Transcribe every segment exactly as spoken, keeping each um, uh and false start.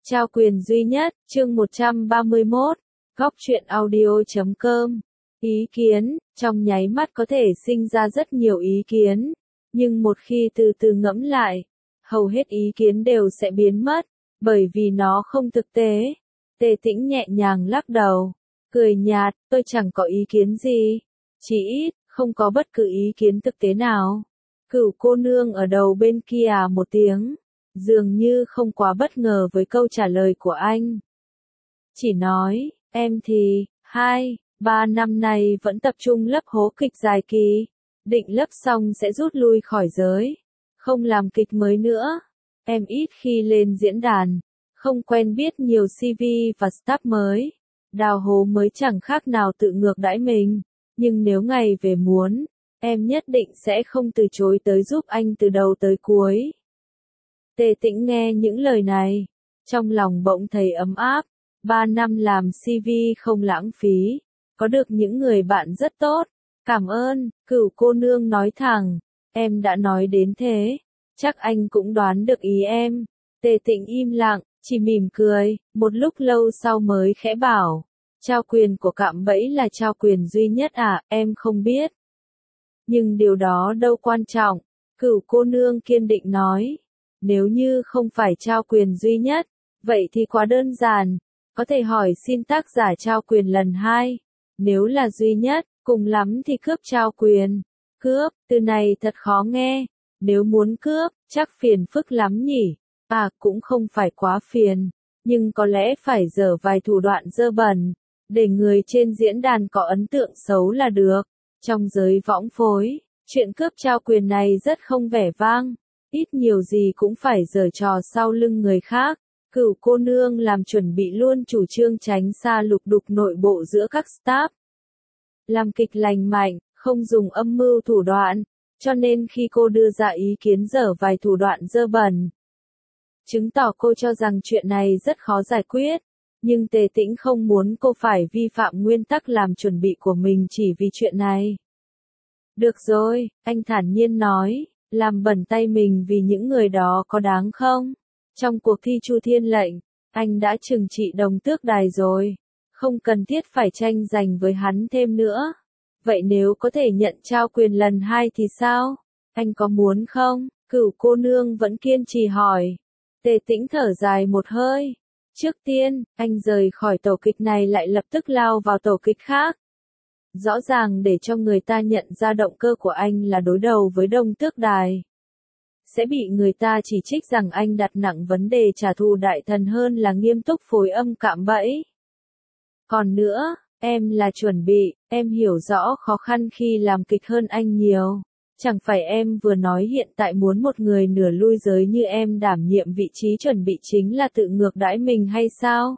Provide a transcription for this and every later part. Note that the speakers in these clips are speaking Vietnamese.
Trao quyền duy nhất, chương một trăm ba mươi mốt, góc truyện audio chấm com. Ý kiến, trong nháy mắt có thể sinh ra rất nhiều ý kiến, nhưng một khi từ từ ngẫm lại, hầu hết ý kiến đều sẽ biến mất, bởi vì nó không thực tế. Tề Tĩnh nhẹ nhàng lắc đầu, cười nhạt, tôi chẳng có ý kiến gì, chỉ ít, không có bất cứ ý kiến thực tế nào. Cửu cô nương ở đầu bên kia à một tiếng, dường như không quá bất ngờ với câu trả lời của anh. Chỉ nói, em thì, hai, ba năm nay vẫn tập trung lấp hố kịch dài kỳ, định lấp xong sẽ rút lui khỏi giới, không làm kịch mới nữa. Em ít khi lên diễn đàn, không quen biết nhiều xê vê và staff mới, đào hố mới chẳng khác nào tự ngược đãi mình, nhưng nếu ngày về muốn, em nhất định sẽ không từ chối tới giúp anh từ đầu tới cuối. Tề Tĩnh nghe những lời này, trong lòng bỗng thấy ấm áp, ba năm làm xê vê không lãng phí, có được những người bạn rất tốt, cảm ơn. Cửu cô nương nói thẳng, em đã nói đến thế, chắc anh cũng đoán được ý em. Tề Tĩnh im lặng, chỉ mỉm cười, một lúc lâu sau mới khẽ bảo, trao quyền của cạm bẫy là trao quyền duy nhất à, em không biết. Nhưng điều đó đâu quan trọng, cửu cô nương kiên định nói. Nếu như không phải trao quyền duy nhất, vậy thì quá đơn giản, có thể hỏi xin tác giả trao quyền lần hai. Nếu là duy nhất, cùng lắm thì cướp trao quyền. Cướp, từ này thật khó nghe, nếu muốn cướp, chắc phiền phức lắm nhỉ. À, cũng không phải quá phiền, nhưng có lẽ phải dở vài thủ đoạn dơ bẩn, để người trên diễn đàn có ấn tượng xấu là được. Trong giới võng phối, chuyện cướp trao quyền này rất không vẻ vang. Ít nhiều gì cũng phải giở trò sau lưng người khác. Cửu cô nương làm chuẩn bị luôn chủ trương tránh xa lục đục nội bộ giữa các staff. Làm kịch lành mạnh, không dùng âm mưu thủ đoạn, cho nên khi cô đưa ra ý kiến dở vài thủ đoạn dơ bẩn, chứng tỏ cô cho rằng chuyện này rất khó giải quyết. Nhưng Tề Tĩnh không muốn cô phải vi phạm nguyên tắc làm chuẩn bị của mình chỉ vì chuyện này. Được rồi, anh thản nhiên nói. Làm bẩn tay mình vì những người đó có đáng không? Trong cuộc thi Chu Thiên lệnh, anh đã trừng trị Đồng Tước Đài rồi, không cần thiết phải tranh giành với hắn thêm nữa. Vậy nếu có thể nhận trao quyền lần hai thì sao? Anh có muốn không? Cửu cô nương vẫn kiên trì hỏi. Tề Tĩnh thở dài một hơi. Trước tiên, anh rời khỏi tổ kịch này lại lập tức lao vào tổ kịch khác. Rõ ràng để cho người ta nhận ra động cơ của anh là đối đầu với Đồng Tước Đài. Sẽ bị người ta chỉ trích rằng anh đặt nặng vấn đề trả thù đại thần hơn là nghiêm túc phối âm cạm bẫy. Còn nữa, em là chuẩn bị, em hiểu rõ khó khăn khi làm kịch hơn anh nhiều. Chẳng phải em vừa nói hiện tại muốn một người nửa lui giới như em đảm nhiệm vị trí chuẩn bị chính là tự ngược đãi mình hay sao?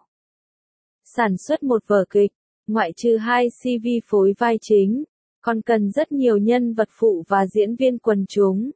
Sản xuất một vở kịch, ngoại trừ hai xê vê phối vai chính, còn cần rất nhiều nhân vật phụ và diễn viên quần chúng.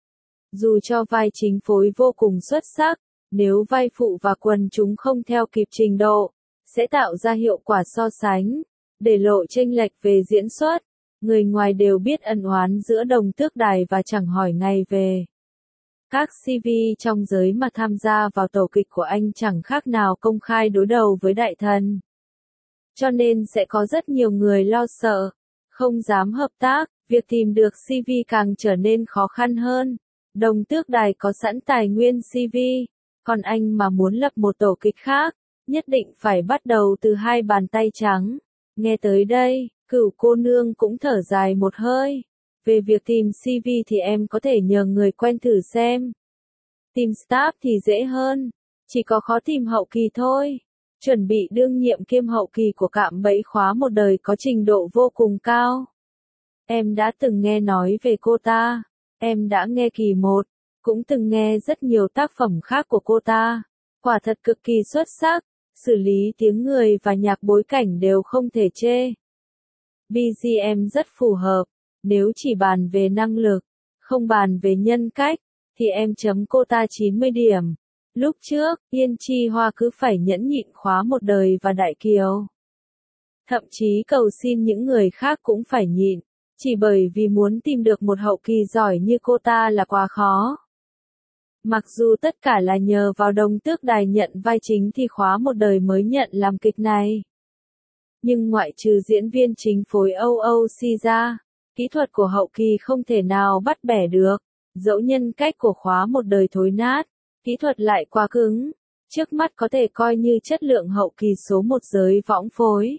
Dù cho vai chính phối vô cùng xuất sắc, nếu vai phụ và quần chúng không theo kịp trình độ, sẽ tạo ra hiệu quả so sánh, để lộ chênh lệch về diễn xuất. Người ngoài đều biết ân oán giữa Đồng Tước Đài và chẳng hỏi ngày về. Các xê vê trong giới mà tham gia vào tổ kịch của anh chẳng khác nào công khai đối đầu với đại thần. Cho nên sẽ có rất nhiều người lo sợ, không dám hợp tác, việc tìm được xê vê càng trở nên khó khăn hơn. Đồng Tước Đài có sẵn tài nguyên xê vê, còn anh mà muốn lập một tổ kịch khác, nhất định phải bắt đầu từ hai bàn tay trắng. Nghe tới đây, cửu cô nương cũng thở dài một hơi. Về việc tìm xê vê thì em có thể nhờ người quen thử xem. Tìm staff thì dễ hơn, chỉ có khó tìm hậu kỳ thôi. Chuẩn bị đương nhiệm kiêm hậu kỳ của cạm bẫy khóa một đời có trình độ vô cùng cao. Em đã từng nghe nói về cô ta, em đã nghe kỳ một, cũng từng nghe rất nhiều tác phẩm khác của cô ta. Quả thật cực kỳ xuất sắc, xử lý tiếng người và nhạc bối cảnh đều không thể chê. bê giê em rất phù hợp, nếu chỉ bàn về năng lực, không bàn về nhân cách, thì em chấm cô ta chín mươi điểm. Lúc trước, Yên Chi Hoa cứ phải nhẫn nhịn khóa một đời và Đại Kiều. Thậm chí cầu xin những người khác cũng phải nhịn, chỉ bởi vì muốn tìm được một hậu kỳ giỏi như cô ta là quá khó. Mặc dù tất cả là nhờ vào Đồng Tước Đài nhận vai chính thì khóa một đời mới nhận làm kịch này. Nhưng ngoại trừ diễn viên chính phối o o xê ra, kỹ thuật của hậu kỳ không thể nào bắt bẻ được. Dẫu nhân cách của khóa một đời thối nát, kỹ thuật lại quá cứng, trước mắt có thể coi như chất lượng hậu kỳ số một giới võng phối.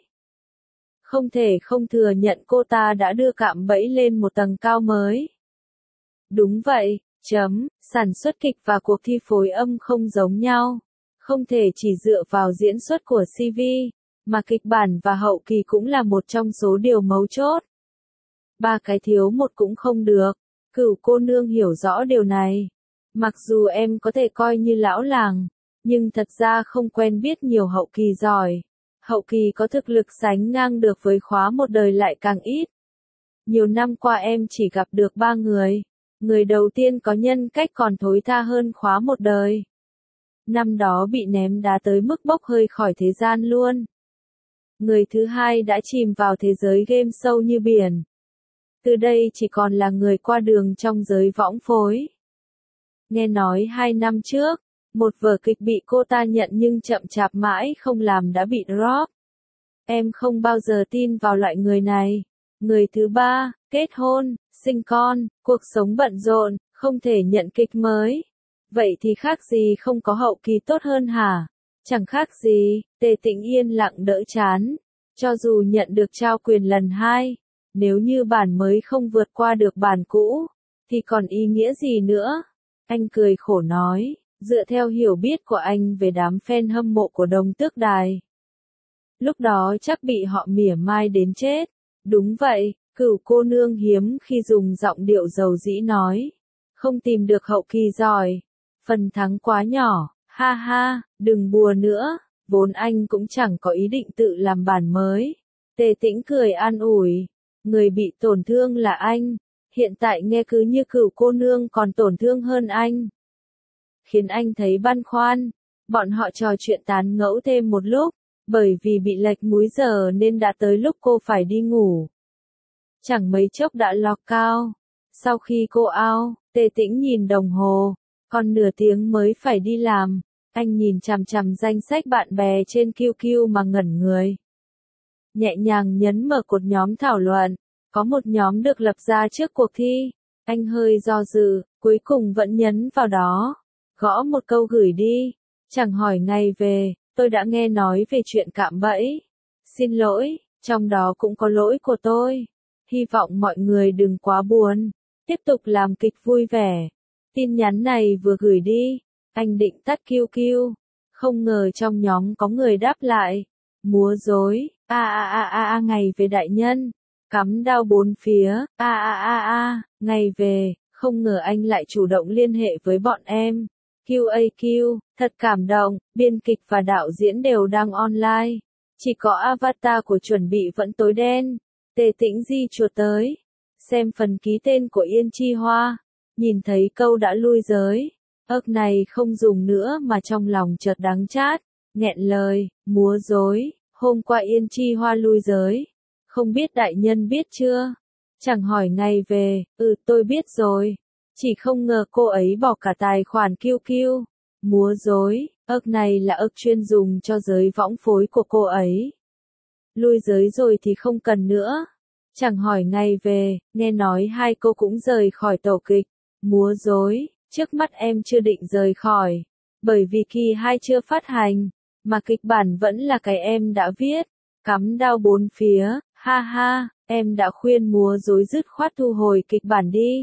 Không thể không thừa nhận cô ta đã đưa cạm bẫy lên một tầng cao mới. Đúng vậy, chấm, sản xuất kịch và cuộc thi phối âm không giống nhau. Không thể chỉ dựa vào diễn xuất của xê vê, mà kịch bản và hậu kỳ cũng là một trong số điều mấu chốt. Ba cái thiếu một cũng không được, Cửu cô nương hiểu rõ điều này. Mặc dù em có thể coi như lão làng, nhưng thật ra không quen biết nhiều hậu kỳ giỏi. Hậu kỳ có thực lực sánh ngang được với khóa một đời lại càng ít. Nhiều năm qua em chỉ gặp được ba người. Người đầu tiên có nhân cách còn thối tha hơn khóa một đời. Năm đó bị ném đá tới mức bốc hơi khỏi thế gian luôn. Người thứ hai đã chìm vào thế giới game sâu như biển. Từ đây chỉ còn là người qua đường trong giới võng phối. Nghe nói hai năm trước, một vở kịch bị cô ta nhận nhưng chậm chạp mãi không làm đã bị drop. Em không bao giờ tin vào loại người này. Người thứ ba, kết hôn, sinh con, cuộc sống bận rộn, không thể nhận kịch mới. Vậy thì khác gì không có hậu kỳ tốt hơn hả? Chẳng khác gì, Tề Tĩnh yên lặng đỡ chán. Cho dù nhận được trao quyền lần hai, nếu như bản mới không vượt qua được bản cũ, thì còn ý nghĩa gì nữa? Anh cười khổ nói, dựa theo hiểu biết của anh về đám fan hâm mộ của Đồng Tước Đài. Lúc đó chắc bị họ mỉa mai đến chết. Đúng vậy, Cửu cô nương hiếm khi dùng giọng điệu dầu dĩ nói. Không tìm được hậu kỳ giỏi. Phần thắng quá nhỏ, ha ha, đừng bùa nữa, vốn anh cũng chẳng có ý định tự làm bản mới. Tề Tĩnh cười an ủi, người bị tổn thương là anh, hiện tại nghe cứ như Cửu cô nương còn tổn thương hơn anh. Khiến anh thấy băn khoăn, bọn họ trò chuyện tán ngẫu thêm một lúc, bởi vì bị lệch múi giờ nên đã tới lúc cô phải đi ngủ. Chẳng mấy chốc đã lọc cao. Sau khi cô out, Tề Tĩnh nhìn đồng hồ, còn nửa tiếng mới phải đi làm. Anh nhìn chằm chằm danh sách bạn bè trên Q Q mà ngẩn người. Nhẹ nhàng nhấn mở cột nhóm thảo luận. Có một nhóm được lập ra trước cuộc thi. Anh hơi do dự, cuối cùng vẫn nhấn vào đó. Gõ một câu gửi đi. Chẳng hỏi ngày về, tôi đã nghe nói về chuyện cạm bẫy. Xin lỗi, trong đó cũng có lỗi của tôi. Hy vọng mọi người đừng quá buồn. Tiếp tục làm kịch vui vẻ. Tin nhắn này vừa gửi đi. Anh định tắt Q Q. Không ngờ trong nhóm có người đáp lại. Múa rối, a a a a a ngày về đại nhân. Cắm đao bốn phía, a a a a, ngày về, không ngờ anh lại chủ động liên hệ với bọn em. Q A Q, thật cảm động, biên kịch và đạo diễn đều đang online. Chỉ có avatar của chuẩn bị vẫn tối đen. Tề Tĩnh di chuột tới. Xem phần ký tên của Yên Chi Hoa. Nhìn thấy câu đã lui giới. Ức này không dùng nữa mà trong lòng chợt đắng chát. Nghẹn lời, múa rối, hôm qua Yên Chi Hoa lui giới. Không biết đại nhân biết chưa? Chẳng hỏi ngày về, ừ tôi biết rồi. Chỉ không ngờ cô ấy bỏ cả tài khoản Q Q. Múa rối, ức này là ức chuyên dùng cho giới võng phối của cô ấy. Lui giới rồi thì không cần nữa. Chẳng hỏi ngày về, nghe nói hai cô cũng rời khỏi tổ kịch. Múa rối, trước mắt em chưa định rời khỏi. Bởi vì kỳ hai chưa phát hành, mà kịch bản vẫn là cái em đã viết. Cắm đao bốn phía, ha ha, em đã khuyên múa rối dứt khoát thu hồi kịch bản đi.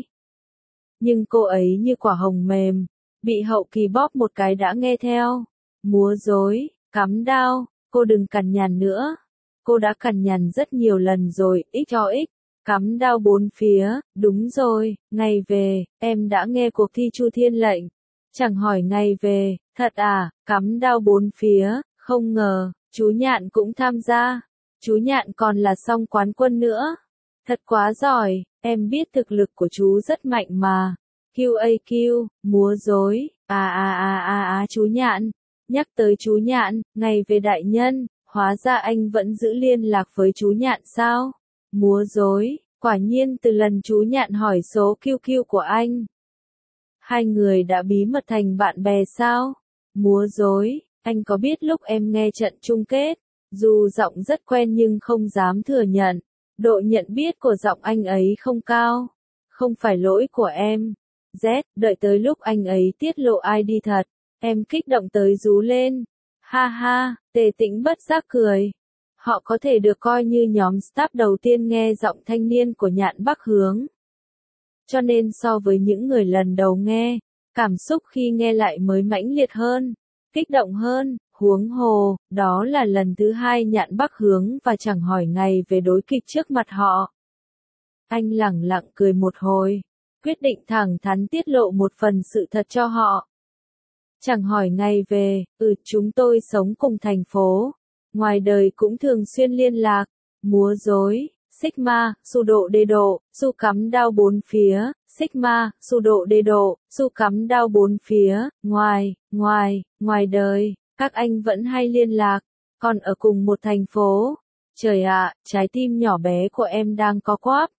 Nhưng cô ấy như quả hồng mềm, bị hậu kỳ bóp một cái đã nghe theo. Múa rối, cắm đao, cô đừng cằn nhằn nữa. Cô đã cằn nhằn rất nhiều lần rồi, x cho x. Cắm đao bốn phía, đúng rồi, ngày về, em đã nghe cuộc thi Chu Thiên Lệnh. Chẳng hỏi ngày về, thật à, cắm đao bốn phía, không ngờ, chú Nhạn cũng tham gia. Chú Nhạn còn là song quán quân nữa. Thật quá giỏi, em biết thực lực của chú rất mạnh mà. Q A Q, múa rối, à à à à à chú Nhạn. Nhắc tới chú Nhạn, ngày về đại nhân, hóa ra anh vẫn giữ liên lạc với chú Nhạn sao? Múa rối, quả nhiên từ lần chú Nhạn hỏi số Q Q của anh. Hai người đã bí mật thành bạn bè sao? Múa rối, anh có biết lúc em nghe trận chung kết, dù giọng rất quen nhưng không dám thừa nhận, độ nhận biết của giọng anh ấy không cao. Không phải lỗi của em. Z, đợi tới lúc anh ấy tiết lộ ai đi thật, em kích động tới rú lên. Ha ha, Tề Tĩnh bất giác cười. Họ có thể được coi như nhóm staff đầu tiên nghe giọng thanh niên của Nhạn Bắc Hướng. Cho nên so với những người lần đầu nghe, cảm xúc khi nghe lại mới mãnh liệt hơn, kích động hơn, huống hồ, đó là lần thứ hai Nhạn Bắc Hướng và Chẳng Hỏi Ngày về đối kịch trước mặt họ. Anh lẳng lặng cười một hồi, quyết định thẳng thắn tiết lộ một phần sự thật cho họ. Chẳng Hỏi Ngày về, ừ chúng tôi sống cùng thành phố, ngoài đời cũng thường xuyên liên lạc, múa rối, Sigma, su độ đê độ, su cắm đao bốn phía, Sigma, su độ đê độ, su cắm đao bốn phía, ngoài, ngoài, ngoài đời, các anh vẫn hay liên lạc, còn ở cùng một thành phố. Trời ạ, trái tim nhỏ bé của em đang có quắp.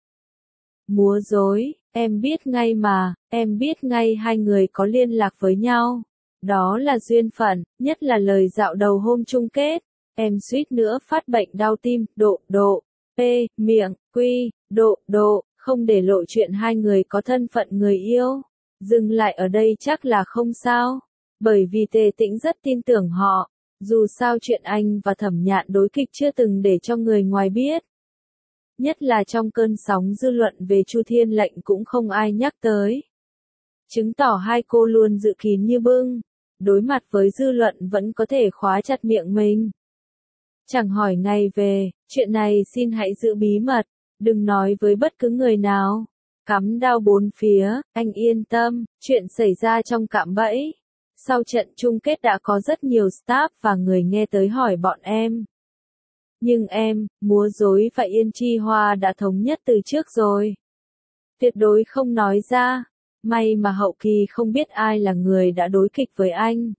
Múa rối, em biết ngay mà, em biết ngay hai người có liên lạc với nhau. Đó là duyên phận, nhất là lời dạo đầu hôm chung kết. Em suýt nữa phát bệnh đau tim, độ, độ, p, miệng, quy, độ, độ, không để lộ chuyện hai người có thân phận người yêu. Dừng lại ở đây chắc là không sao. Bởi vì Tề Tĩnh rất tin tưởng họ. Dù sao chuyện anh và Thẩm Nhạn đối kịch chưa từng để cho người ngoài biết. Nhất là trong cơn sóng dư luận về Chu Thiên Lệnh cũng không ai nhắc tới. Chứng tỏ hai cô luôn giữ kín như bưng. Đối mặt với dư luận vẫn có thể khóa chặt miệng mình. Chẳng Hỏi Ngày về, chuyện này xin hãy giữ bí mật, đừng nói với bất cứ người nào. Cắm đao bốn phía, anh yên tâm, chuyện xảy ra trong cạm bẫy. Sau trận chung kết đã có rất nhiều staff và người nghe tới hỏi bọn em. Nhưng em, múa rối và Yên Chi Hoa đã thống nhất từ trước rồi. Tuyệt đối không nói ra. May mà hậu kỳ không biết ai là người đã đối kịch với anh.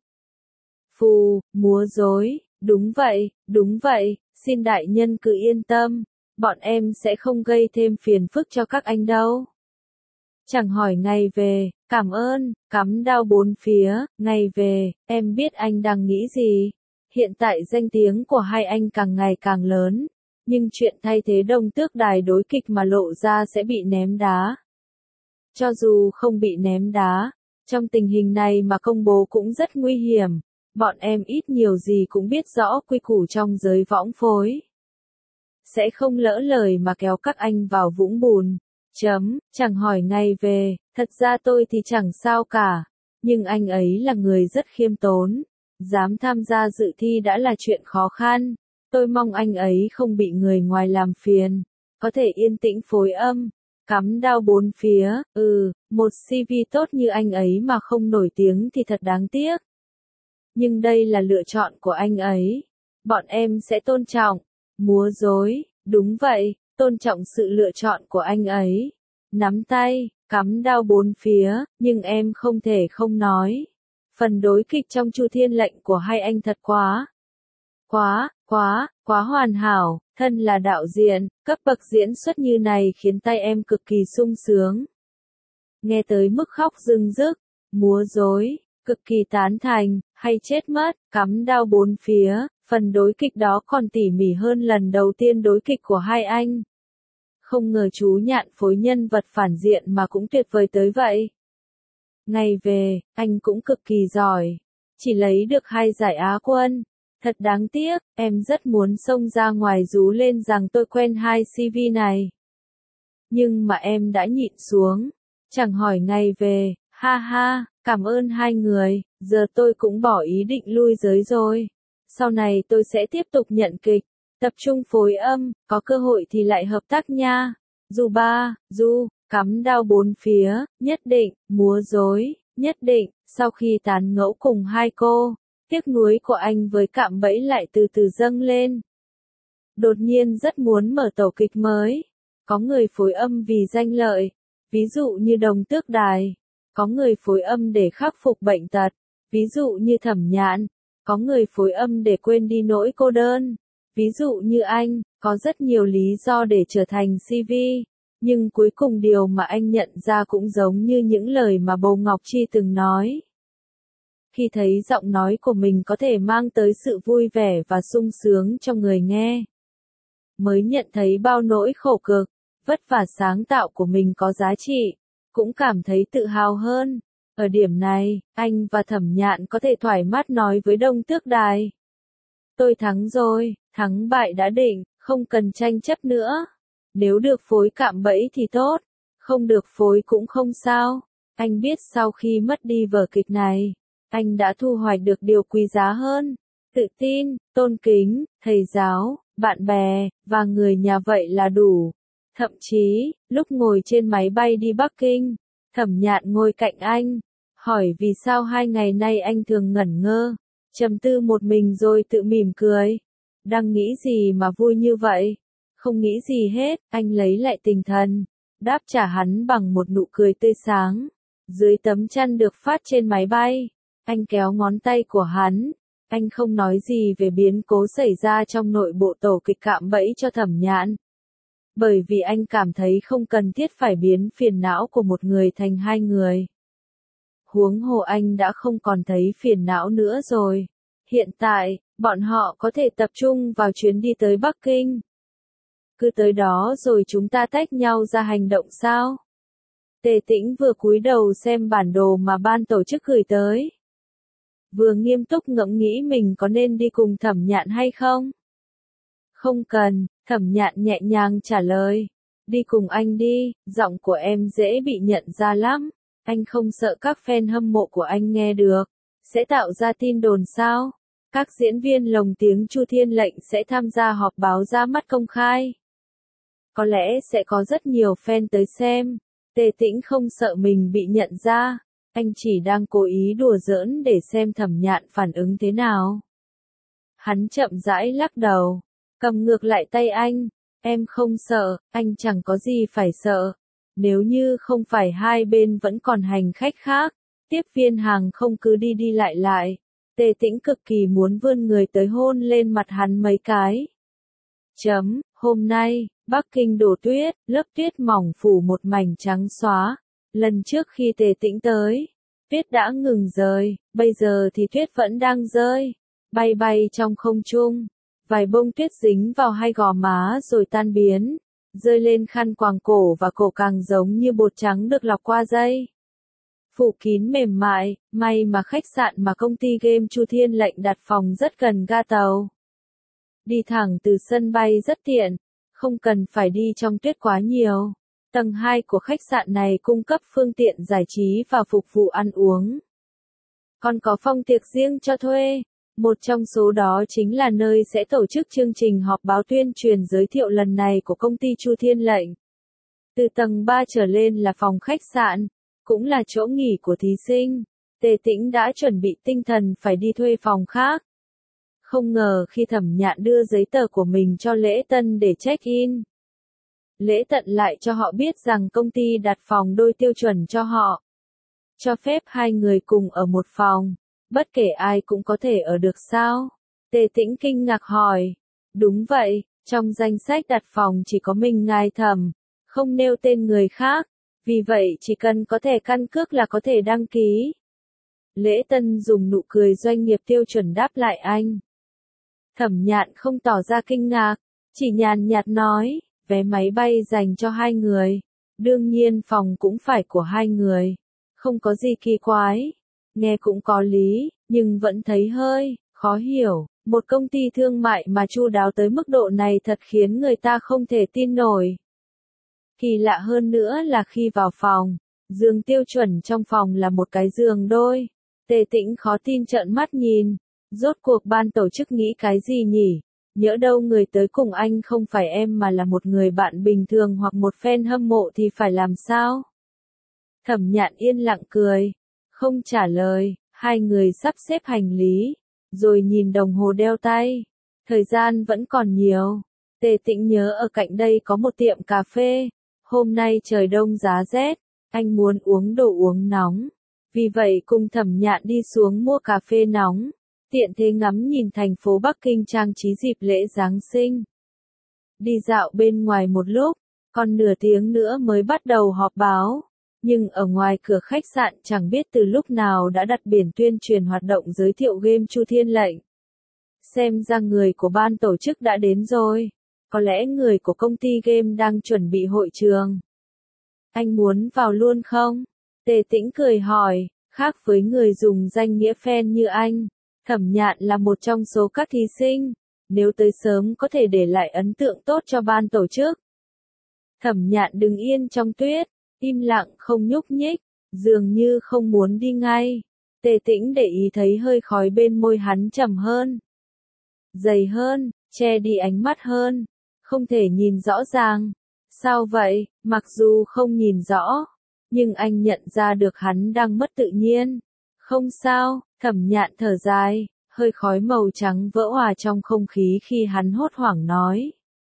Phù, múa rối, đúng vậy, đúng vậy, xin đại nhân cứ yên tâm, bọn em sẽ không gây thêm phiền phức cho các anh đâu. Chẳng Hỏi Ngày về, cảm ơn, cắm đao bốn phía, ngày về, em biết anh đang nghĩ gì. Hiện tại danh tiếng của hai anh càng ngày càng lớn, nhưng chuyện thay thế Đông Tước Đài đối kịch mà lộ ra sẽ bị ném đá. Cho dù không bị ném đá, trong tình hình này mà công bố cũng rất nguy hiểm, bọn em ít nhiều gì cũng biết rõ quy củ trong giới võng phối. Sẽ không lỡ lời mà kéo các anh vào vũng bùn. Chấm, Chẳng Hỏi Ngày về, thật ra tôi thì chẳng sao cả, nhưng anh ấy là người rất khiêm tốn, dám tham gia dự thi đã là chuyện khó khăn, tôi mong anh ấy không bị người ngoài làm phiền, có thể yên tĩnh phối âm. Cắm đao bốn phía, ừ, một xê vê tốt như anh ấy mà không nổi tiếng thì thật đáng tiếc. Nhưng đây là lựa chọn của anh ấy. Bọn em sẽ tôn trọng. Múa rối, đúng vậy, tôn trọng sự lựa chọn của anh ấy. Nắm tay, cắm đao bốn phía, nhưng em không thể không nói. Phần đối kịch trong Chu Thiên Lệnh của hai anh thật quá. Quá, quá, quá hoàn hảo, thân là đạo diễn, cấp bậc diễn xuất như này khiến tay em cực kỳ sung sướng. Nghe tới mức khóc rưng rức, múa rối, cực kỳ tán thành, hay chết mất, cắm đao bốn phía, phần đối kịch đó còn tỉ mỉ hơn lần đầu tiên đối kịch của hai anh. Không ngờ chú Nhạn phối nhân vật phản diện mà cũng tuyệt vời tới vậy. Ngày về, anh cũng cực kỳ giỏi, chỉ lấy được hai giải Á quân. Thật đáng tiếc, em rất muốn xông ra ngoài rú lên rằng tôi quen hai xê vê này. Nhưng mà em đã nhịn xuống. Chẳng Hỏi Ngày về, ha ha, cảm ơn hai người, giờ tôi cũng bỏ ý định lui giới rồi. Sau này tôi sẽ tiếp tục nhận kịch, tập trung phối âm, có cơ hội thì lại hợp tác nha. Du ba, du, cắm đao bốn phía, nhất định, múa rối, nhất định, sau khi tán ngẫu cùng hai cô. Tiếc nuối của anh với cạm bẫy lại từ từ dâng lên. Đột nhiên rất muốn mở tổ kịch mới. Có người phối âm vì danh lợi, ví dụ như Đông Tước Đài. Có người phối âm để khắc phục bệnh tật, ví dụ như Thẩm Nhạn. Có người phối âm để quên đi nỗi cô đơn, ví dụ như anh. Có rất nhiều lý do để trở thành xê vê. Nhưng cuối cùng điều mà anh nhận ra cũng giống như những lời mà Bầu Ngọc Chi từng nói. Khi thấy giọng nói của mình có thể mang tới sự vui vẻ và sung sướng cho người nghe, mới nhận thấy bao nỗi khổ cực, vất vả sáng tạo của mình có giá trị, cũng cảm thấy tự hào hơn. Ở điểm này, anh và Thẩm Nhạn có thể thoải mái nói với Đông Tước Đài. Tôi thắng rồi, thắng bại đã định, không cần tranh chấp nữa. Nếu được phối cạm bẫy thì tốt, không được phối cũng không sao. Anh biết sau khi mất đi vở kịch này, anh đã thu hoạch được điều quý giá hơn. Tự tin, tôn kính, thầy giáo, bạn bè, và người nhà vậy là đủ. Thậm chí, lúc ngồi trên máy bay đi Bắc Kinh, Thẩm Nhạn ngồi cạnh anh, hỏi vì sao hai ngày nay anh thường ngẩn ngơ, trầm tư một mình rồi tự mỉm cười. Đang nghĩ gì mà vui như vậy? Không nghĩ gì hết, anh lấy lại tinh thần, đáp trả hắn bằng một nụ cười tươi sáng. Dưới tấm chăn được phát trên máy bay, anh kéo ngón tay của hắn. Anh không nói gì về biến cố xảy ra trong nội bộ tổ kịch cạm bẫy cho Thẩm Nhạn. Bởi vì anh cảm thấy không cần thiết phải biến phiền não của một người thành hai người. Huống hồ anh đã không còn thấy phiền não nữa rồi. Hiện tại, bọn họ có thể tập trung vào chuyến đi tới Bắc Kinh. Cứ tới đó rồi chúng ta tách nhau ra hành động sao? Tề Tĩnh vừa cúi đầu xem bản đồ mà ban tổ chức gửi tới. Vừa nghiêm túc ngẫm nghĩ mình có nên đi cùng Thẩm Nhạn hay không? Không cần, Thẩm Nhạn nhẹ nhàng trả lời. Đi cùng anh đi, giọng của em dễ bị nhận ra lắm. Anh không sợ các fan hâm mộ của anh nghe được. Sẽ tạo ra tin đồn sao? Các diễn viên lồng tiếng Chu Thiên Lệnh sẽ tham gia họp báo ra mắt công khai. Có lẽ sẽ có rất nhiều fan tới xem. Tề Tĩnh không sợ mình bị nhận ra. Anh chỉ đang cố ý đùa giỡn để xem Thẩm Nhạn phản ứng thế nào. Hắn chậm rãi lắc đầu, cầm ngược lại tay anh. Em không sợ, anh chẳng có gì phải sợ. Nếu như không phải hai bên vẫn còn hành khách khác, tiếp viên hàng không cứ đi đi lại lại. Tề Tĩnh cực kỳ muốn vươn người tới hôn lên mặt hắn mấy cái. Chấm, hôm nay, Bắc Kinh đổ tuyết, lớp tuyết mỏng phủ một mảnh trắng xóa. Lần trước khi Tề Tĩnh tới, tuyết đã ngừng rơi, bây giờ thì tuyết vẫn đang rơi, bay bay trong không trung. Vài bông tuyết dính vào hai gò má rồi tan biến, rơi lên khăn quàng cổ và cổ càng giống như bột trắng được lọc qua dây. Phủ kín mềm mại, may mà khách sạn mà công ty game Chu Thiên Lệnh đặt phòng rất gần ga tàu. Đi thẳng từ sân bay rất tiện, không cần phải đi trong tuyết quá nhiều. Tầng hai của khách sạn này cung cấp phương tiện giải trí và phục vụ ăn uống. Còn có phòng tiệc riêng cho thuê. Một trong số đó chính là nơi sẽ tổ chức chương trình họp báo tuyên truyền giới thiệu lần này của công ty Chu Thiên Lệnh. Từ tầng ba trở lên là phòng khách sạn, cũng là chỗ nghỉ của thí sinh. Tề Tĩnh đã chuẩn bị tinh thần phải đi thuê phòng khác. Không ngờ khi Thẩm Nhạn đưa giấy tờ của mình cho Lễ Tân để check-in, Lễ Tận lại cho họ biết rằng công ty đặt phòng đôi tiêu chuẩn cho họ. Cho phép hai người cùng ở một phòng, bất kể ai cũng có thể ở được sao? Tề Tĩnh kinh ngạc hỏi. Đúng vậy, trong danh sách đặt phòng chỉ có mình ngài Thẩm, không nêu tên người khác, vì vậy chỉ cần có thẻ căn cước là có thể đăng ký. Lễ Tân dùng nụ cười doanh nghiệp tiêu chuẩn đáp lại anh. Thẩm Nhạn không tỏ ra kinh ngạc, chỉ nhàn nhạt nói, vé máy bay dành cho hai người, đương nhiên phòng cũng phải của hai người, không có gì kỳ quái. Nghe cũng có lý, nhưng vẫn thấy hơi khó hiểu, một công ty thương mại mà chu đáo tới mức độ này thật khiến người ta không thể tin nổi. Kỳ lạ hơn nữa là khi vào phòng, giường tiêu chuẩn trong phòng là một cái giường đôi. Tề Tĩnh khó tin trợn mắt nhìn, rốt cuộc ban tổ chức nghĩ cái gì nhỉ? Nhỡ đâu người tới cùng anh không phải em mà là một người bạn bình thường hoặc một fan hâm mộ thì phải làm sao? Thẩm Nhạn yên lặng cười, không trả lời. Hai người sắp xếp hành lý, rồi nhìn đồng hồ đeo tay. Thời gian vẫn còn nhiều. Tề Tĩnh nhớ ở cạnh đây có một tiệm cà phê. Hôm nay trời đông giá rét, anh muốn uống đồ uống nóng. Vì vậy cùng Thẩm Nhạn đi xuống mua cà phê nóng, tiện thế ngắm nhìn thành phố Bắc Kinh trang trí dịp lễ Giáng sinh. Đi dạo bên ngoài một lúc, Còn nửa tiếng nữa mới bắt đầu họp báo. Nhưng ở ngoài cửa khách sạn chẳng biết từ lúc nào đã đặt biển tuyên truyền hoạt động giới thiệu game Chu Thiên Lệnh. Xem ra người của ban tổ chức đã đến rồi. Có lẽ người của công ty game đang chuẩn bị hội trường. Anh muốn vào luôn không? Tề Tĩnh cười hỏi, khác với người dùng danh nghĩa fan như anh. Thẩm Nhạn là một trong số các thí sinh. Nếu tới sớm có thể để lại ấn tượng tốt cho ban tổ chức. Thẩm Nhạn đứng yên trong tuyết, im lặng không nhúc nhích, dường như không muốn đi ngay. Tề Tĩnh để ý thấy hơi khói bên môi hắn trầm hơn, dày hơn, che đi ánh mắt hơn, không thể nhìn rõ ràng. Sao vậy? Mặc dù không nhìn rõ, nhưng anh nhận ra được hắn đang mất tự nhiên. Không sao, Thẩm Nhạn thở dài, hơi khói màu trắng vỡ hòa trong không khí khi hắn hốt hoảng nói.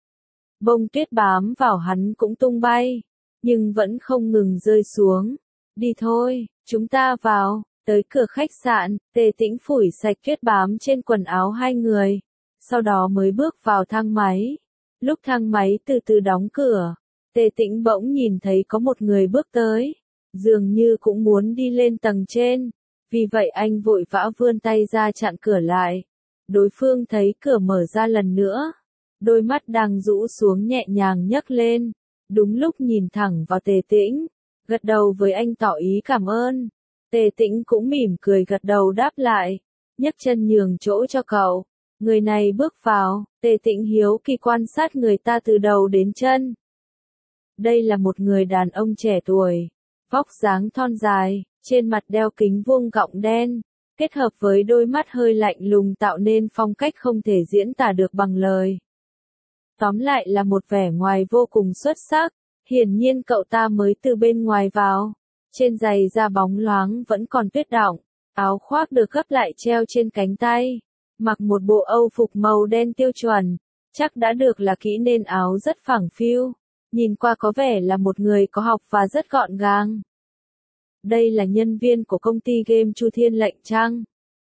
Bông tuyết bám vào hắn cũng tung bay, nhưng vẫn không ngừng rơi xuống. Đi thôi, chúng ta vào. Tới cửa khách sạn, Tề Tĩnh phủi sạch tuyết bám trên quần áo hai người, sau đó mới bước vào thang máy. Lúc thang máy từ từ đóng cửa, Tề Tĩnh bỗng nhìn thấy có một người bước tới, dường như cũng muốn đi lên tầng trên, vì vậy anh vội vã vươn tay ra chặn cửa lại. Đối phương thấy cửa mở ra lần nữa, đôi mắt đang rũ xuống nhẹ nhàng nhấc lên, đúng lúc nhìn thẳng vào Tề Tĩnh, gật đầu với anh tỏ ý cảm ơn. Tề Tĩnh cũng mỉm cười gật đầu đáp lại, nhấc chân nhường chỗ cho cậu. Người này bước vào, Tề Tĩnh hiếu kỳ quan sát người ta từ đầu đến chân. Đây là một người đàn ông trẻ tuổi, vóc dáng thon dài, trên mặt đeo kính vuông gọng đen, kết hợp với đôi mắt hơi lạnh lùng tạo nên phong cách không thể diễn tả được bằng lời. Tóm lại là một vẻ ngoài vô cùng xuất sắc, hiển nhiên cậu ta mới từ bên ngoài vào. Trên giày da bóng loáng vẫn còn tuyết đọng, áo khoác được gấp lại treo trên cánh tay, mặc một bộ âu phục màu đen tiêu chuẩn, chắc đã được là kỹ nên áo rất phẳng phiu, nhìn qua có vẻ là một người có học và rất gọn gàng. Đây là nhân viên của công ty game Chu Thiên Lệnh chăng?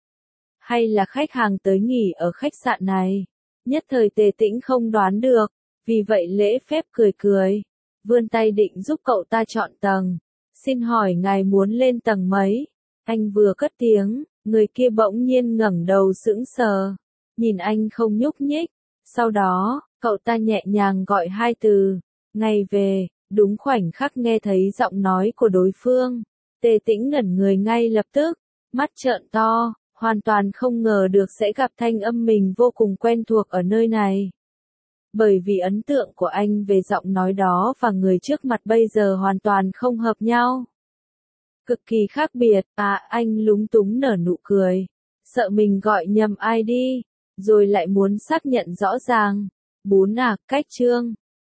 Hay là khách hàng tới nghỉ ở khách sạn này? Nhất thời Tề Tĩnh không đoán được, vì vậy lễ phép cười cười, vươn tay định giúp cậu ta chọn tầng. Xin hỏi ngài muốn lên tầng mấy? Anh vừa cất tiếng, người kia bỗng nhiên ngẩng đầu sững sờ, nhìn anh không nhúc nhích. Sau đó, cậu ta nhẹ nhàng gọi hai từ, ngày về. Đúng khoảnh khắc nghe thấy giọng nói của đối phương, Tề Tĩnh ngẩn người ngay lập tức, mắt trợn to, hoàn toàn không ngờ được sẽ gặp thanh âm mình vô cùng quen thuộc ở nơi này. Bởi vì ấn tượng của anh về giọng nói đó và người trước mặt bây giờ hoàn toàn không hợp nhau. Cực kỳ khác biệt, à anh lúng túng nở nụ cười, sợ mình gọi nhầm ai đi, rồi lại muốn xác nhận rõ ràng. Bún à, cách Trương,